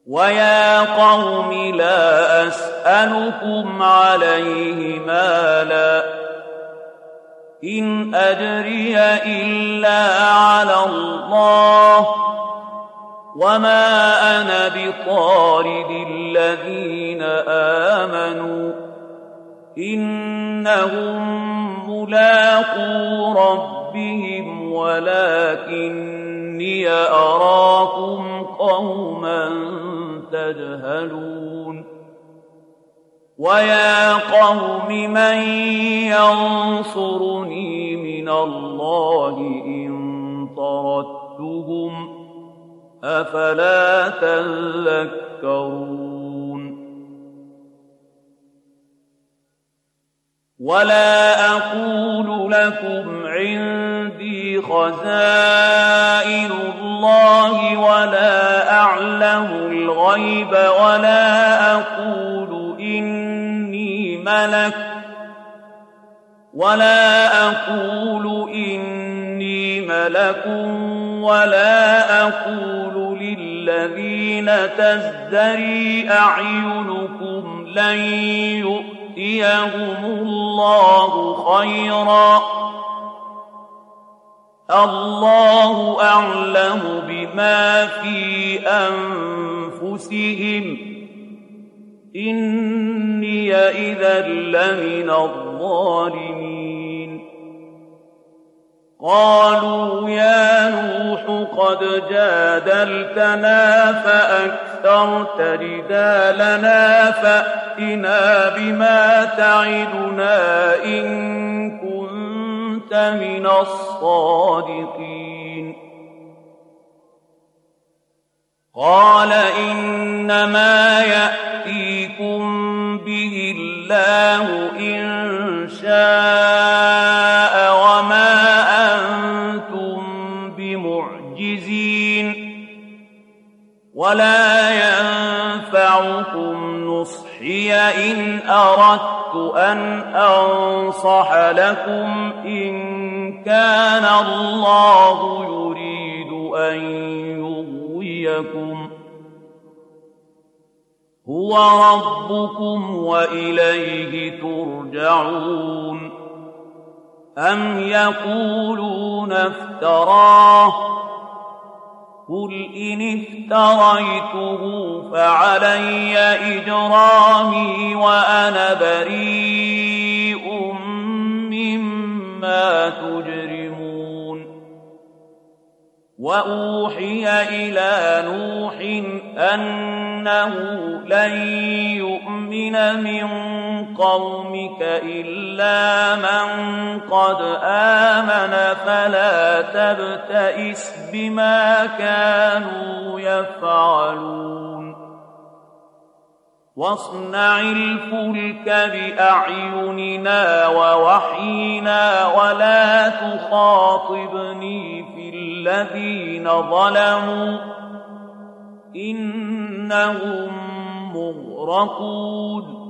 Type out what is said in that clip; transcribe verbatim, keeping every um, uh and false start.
ويا قوم لا أسألكم عليه مالا إن أجري إلا على الله وما أنا بطارد الذين آمنوا إنهم ملاقو ربهم ولكني أراكم قوما تجهلون ويا قوم من ينصرني من الله إن طردتهم أفلا تذكرون ولا أقول لكم عندي خزائن الله ولا أعلم الغيب ولا أقول إني ملك ولا أقول إني ملك ولا أقول للذين تزدري أعينكم لن يؤتيهم الله خيرا الله أعلم بما في أنفسهم إني إذا لمن الظالمين قالوا يا نوح قد جادلتنا فأكثرت جدالنا فأتنا بما تعدنا إن كنت من الصادقين قال إنما يأتيكم به الله إن شاء وما أنتم بمعجزين ولا ينفعكم نصحي إن أردت أن أنصح لكم إن كان الله يريد أن يغويكم هو ربكم وإليه ترجعون أم يقولون افتراه قل إن افتريته فعلي إجرامي وأنا بريء مما تجرمون وأوحي إلى نوح أنه لن يؤمن من قومك إلا من قد آمن فلا تبتئس بما كانوا يفعلون واصنع الفلك بأعيننا ووحينا ولا تخاطبني في الذين ظلموا إنهم مغرقون